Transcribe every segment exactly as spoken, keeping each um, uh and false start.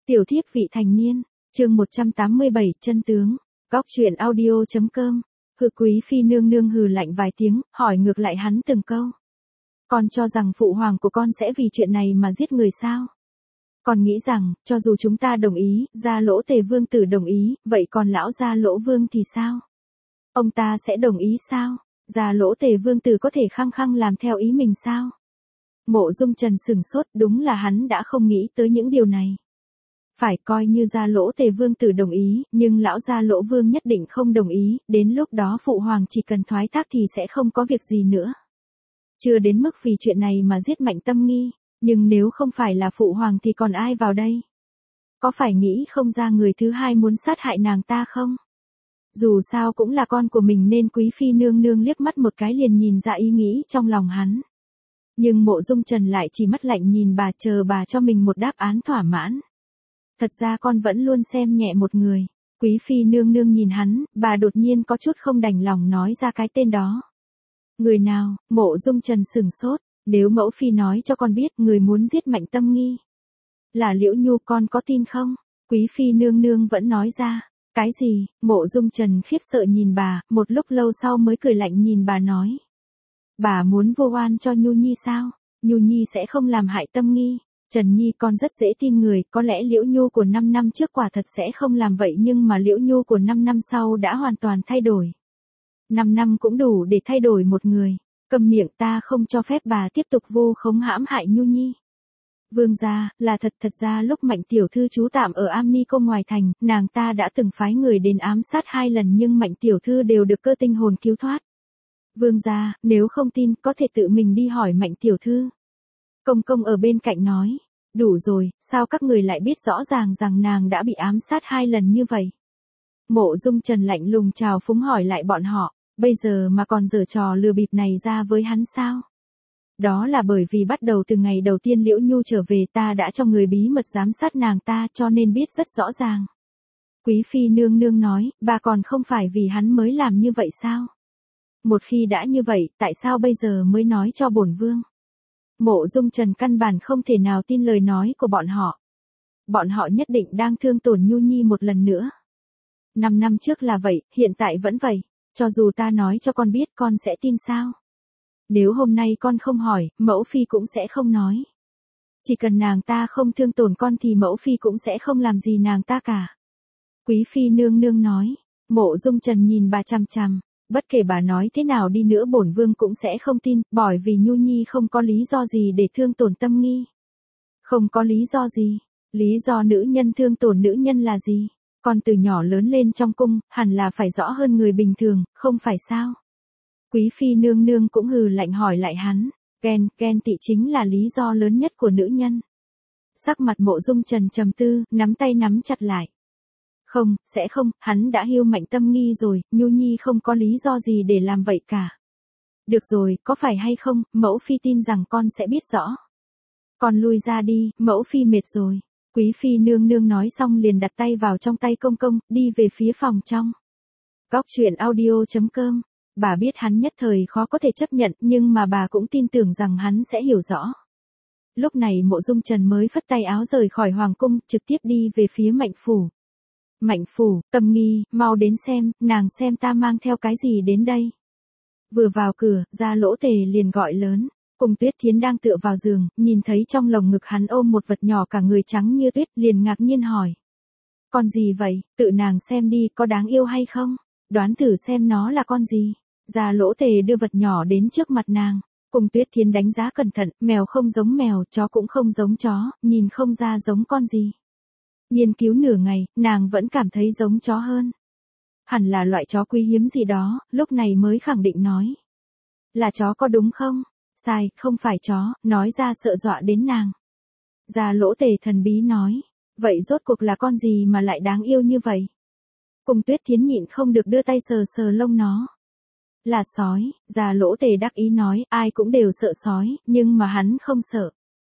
Tiểu thiếp vị thành niên, chương một trăm tám mươi bảy, chân tướng, góc truyện audio.com. Hừ, quý phi nương nương hừ lạnh vài tiếng, hỏi ngược lại hắn từng câu. Con cho rằng phụ hoàng của con sẽ vì chuyện này mà giết người sao? Con nghĩ rằng, cho dù chúng ta đồng ý, gia lỗ tề vương tử đồng ý, vậy còn lão gia lỗ vương thì sao? Ông ta sẽ đồng ý sao? Gia lỗ tề vương tử có thể khăng khăng làm theo ý mình sao? Mộ Dung Trần sừng sốt, đúng là hắn đã không nghĩ tới những điều này. Phải, coi như gia lỗ tề vương tử đồng ý, nhưng lão gia lỗ vương nhất định không đồng ý, đến lúc đó phụ hoàng chỉ cần thoái thác thì sẽ không có việc gì nữa. Chưa đến mức vì chuyện này mà giết Mạnh Tâm Nghi, nhưng nếu không phải là phụ hoàng thì còn ai vào đây? Có phải nghĩ không ra người thứ hai muốn sát hại nàng ta không? Dù sao cũng là con của mình nên quý phi nương nương liếc mắt một cái liền nhìn ra ý nghĩ trong lòng hắn. Nhưng Mộ Dung Trần lại chỉ mắt lạnh nhìn bà, chờ bà cho mình một đáp án thỏa mãn. Thật ra con vẫn luôn xem nhẹ một người. Quý phi nương nương nhìn hắn, bà đột nhiên có chút không đành lòng nói ra cái tên đó. Người nào? Mộ Dung Trần sừng sốt. Nếu mẫu phi nói cho con biết người muốn giết Mạnh Tâm Nghi là Liễu Nhu, con có tin không? Quý phi nương nương vẫn nói ra. Cái gì? Mộ Dung Trần khiếp sợ nhìn bà, một lúc lâu sau mới cười lạnh nhìn bà nói. Bà muốn vô oan cho Nhu Nhi sao? Nhu Nhi sẽ không làm hại Tâm Nghi. Trần Nhi con rất dễ tin người, có lẽ Liễu Nhu của năm năm trước quả thật sẽ không làm vậy nhưng mà Liễu Nhu của năm năm sau đã hoàn toàn thay đổi. năm năm cũng đủ để thay đổi một người. Cầm miệng, ta không cho phép bà tiếp tục vô khống hãm hại Nhu Nhi. Vương gia, là thật thật ra lúc Mạnh tiểu thư trú tạm ở Am Ni Cung ngoài thành, nàng ta đã từng phái người đến ám sát hai lần nhưng Mạnh tiểu thư đều được cơ tinh hồn cứu thoát. Vương gia, nếu không tin, có thể tự mình đi hỏi Mạnh tiểu thư. Công công ở bên cạnh nói, đủ rồi, sao các người lại biết rõ ràng rằng nàng đã bị ám sát hai lần như vậy? Mộ Dung Trần lạnh lùng chào phúng hỏi lại bọn họ, bây giờ mà còn giở trò lừa bịp này ra với hắn sao? Đó là bởi vì bắt đầu từ ngày đầu tiên Liễu Nhu trở về ta đã cho người bí mật giám sát nàng ta cho nên biết rất rõ ràng. Quý phi nương nương nói, bà còn không phải vì hắn mới làm như vậy sao? Một khi đã như vậy, tại sao bây giờ mới nói cho bổn vương? Mộ Dung Trần căn bản không thể nào tin lời nói của bọn họ. Bọn họ nhất định đang thương tổn Nhu Nhi một lần nữa. Năm năm trước là vậy, hiện tại vẫn vậy. Cho dù ta nói cho con biết con sẽ tin sao? Nếu hôm nay con không hỏi, mẫu phi cũng sẽ không nói. Chỉ cần nàng ta không thương tổn con thì mẫu phi cũng sẽ không làm gì nàng ta cả. Quý phi nương nương nói. Mộ Dung Trần nhìn bà chằm chằm. Bất kể bà nói thế nào đi nữa bổn vương cũng sẽ không tin, bởi vì Nhu Nhi không có lý do gì để thương tổn Tâm Nghi. Không có lý do gì? Lý do nữ nhân thương tổn nữ nhân là gì? Con từ nhỏ lớn lên trong cung, hẳn là phải rõ hơn người bình thường, không phải sao? Quý phi nương nương cũng hừ lạnh hỏi lại hắn, ghen, ghen tị chính là lý do lớn nhất của nữ nhân. Sắc mặt Mộ Dung Trần trầm tư, nắm tay nắm chặt lại. Không, sẽ không, hắn đã hiêu Mạnh Tâm Nghi rồi, Nhu Nhi không có lý do gì để làm vậy cả. Được rồi, có phải hay không, mẫu phi tin rằng con sẽ biết rõ. Con lui ra đi, mẫu phi mệt rồi. Quý phi nương nương nói xong liền đặt tay vào trong tay công công, đi về phía phòng trong. Góc truyện audio.com. Bà biết hắn nhất thời khó có thể chấp nhận, nhưng mà bà cũng tin tưởng rằng hắn sẽ hiểu rõ. Lúc này Mộ Dung Trần mới phất tay áo rời khỏi hoàng cung, trực tiếp đi về phía Mạnh phủ. Mạnh phủ, Tâm Nghi, mau đến xem, nàng xem ta mang theo cái gì đến đây. Vừa vào cửa, Gia Lỗ Tề liền gọi lớn. Cùng Tuyết Thiến đang tựa vào giường, nhìn thấy trong lồng ngực hắn ôm một vật nhỏ cả người trắng như tuyết, liền ngạc nhiên hỏi. Con gì vậy, tự nàng xem đi, có đáng yêu hay không? Đoán thử xem nó là con gì. Gia Lỗ Tề đưa vật nhỏ đến trước mặt nàng. Cùng Tuyết Thiến đánh giá cẩn thận, mèo không giống mèo, chó cũng không giống chó, nhìn không ra giống con gì. Nghiên cứu nửa ngày, nàng vẫn cảm thấy giống chó hơn. Hẳn là loại chó quý hiếm gì đó, lúc này mới khẳng định nói. Là chó có đúng không? Sai, không phải chó, nói ra sợ dọa đến nàng. Gia Lỗ Tề thần bí nói. Vậy rốt cuộc là con gì mà lại đáng yêu như vậy? Cùng Tuyết Thiến nhịn không được đưa tay sờ sờ lông nó. Là sói, Gia Lỗ Tề đắc ý nói, ai cũng đều sợ sói, nhưng mà hắn không sợ.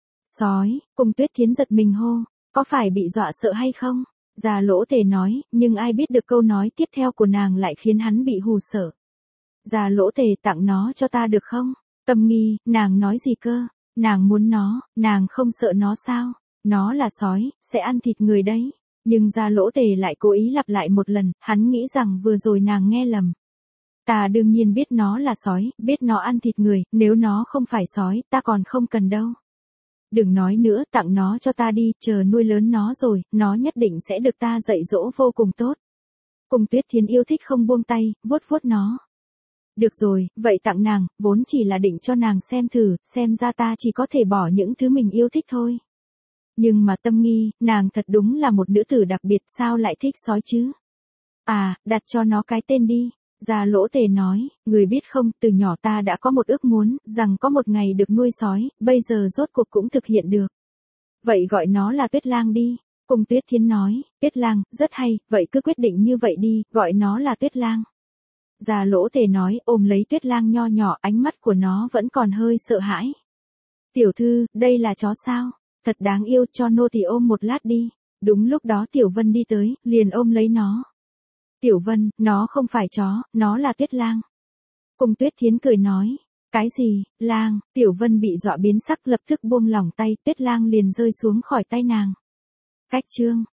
Sói, Cùng Tuyết Thiến giật mình hô, có phải bị dọa sợ hay không? Gia Lỗ Tề nói, nhưng ai biết được câu nói tiếp theo của nàng lại khiến hắn bị hù sợ. Gia Lỗ Tề, tặng nó cho ta được không? Tâm Nghi, nàng nói gì cơ? Nàng muốn nó, nàng không sợ nó sao? Nó là sói, sẽ ăn thịt người đấy. Nhưng Gia Lỗ Tề lại cố ý lặp lại một lần, hắn nghĩ rằng vừa rồi nàng nghe lầm. Ta đương nhiên biết nó là sói, biết nó ăn thịt người, nếu nó không phải sói, ta còn không cần đâu. Đừng nói nữa, tặng nó cho ta đi, chờ nuôi lớn nó rồi, nó nhất định sẽ được ta dạy dỗ vô cùng tốt. Cung Tuyết Thiến yêu thích không buông tay, vuốt vuốt nó. Được rồi, vậy tặng nàng, vốn chỉ là định cho nàng xem thử, xem ra ta chỉ có thể bỏ những thứ mình yêu thích thôi. Nhưng mà Tâm Nghi, nàng thật đúng là một nữ tử đặc biệt, sao lại thích sói chứ? À, đặt cho nó cái tên đi. Gia Lỗ Tề nói, người biết không, từ nhỏ ta đã có một ước muốn, rằng có một ngày được nuôi sói, bây giờ rốt cuộc cũng thực hiện được. Vậy gọi nó là Tuyết Lang đi. Cung Tuyết Thiến nói, Tuyết Lang, rất hay, vậy cứ quyết định như vậy đi, gọi nó là Tuyết Lang. Gia Lỗ Tề nói, ôm lấy Tuyết Lang nho nhỏ, ánh mắt của nó vẫn còn hơi sợ hãi. Tiểu thư, đây là chó sao? Thật đáng yêu, cho nô tỳ ôm một lát đi. Đúng lúc đó Tiểu Vân đi tới, liền ôm lấy nó. Tiểu Vân, nó không phải chó, nó là Tuyết Lang. Cung Tuyết Thiến cười nói, cái gì, lang? Tiểu Vân bị dọa biến sắc, lập tức buông lỏng tay, Tuyết Lang liền rơi xuống khỏi tay nàng. Cách chương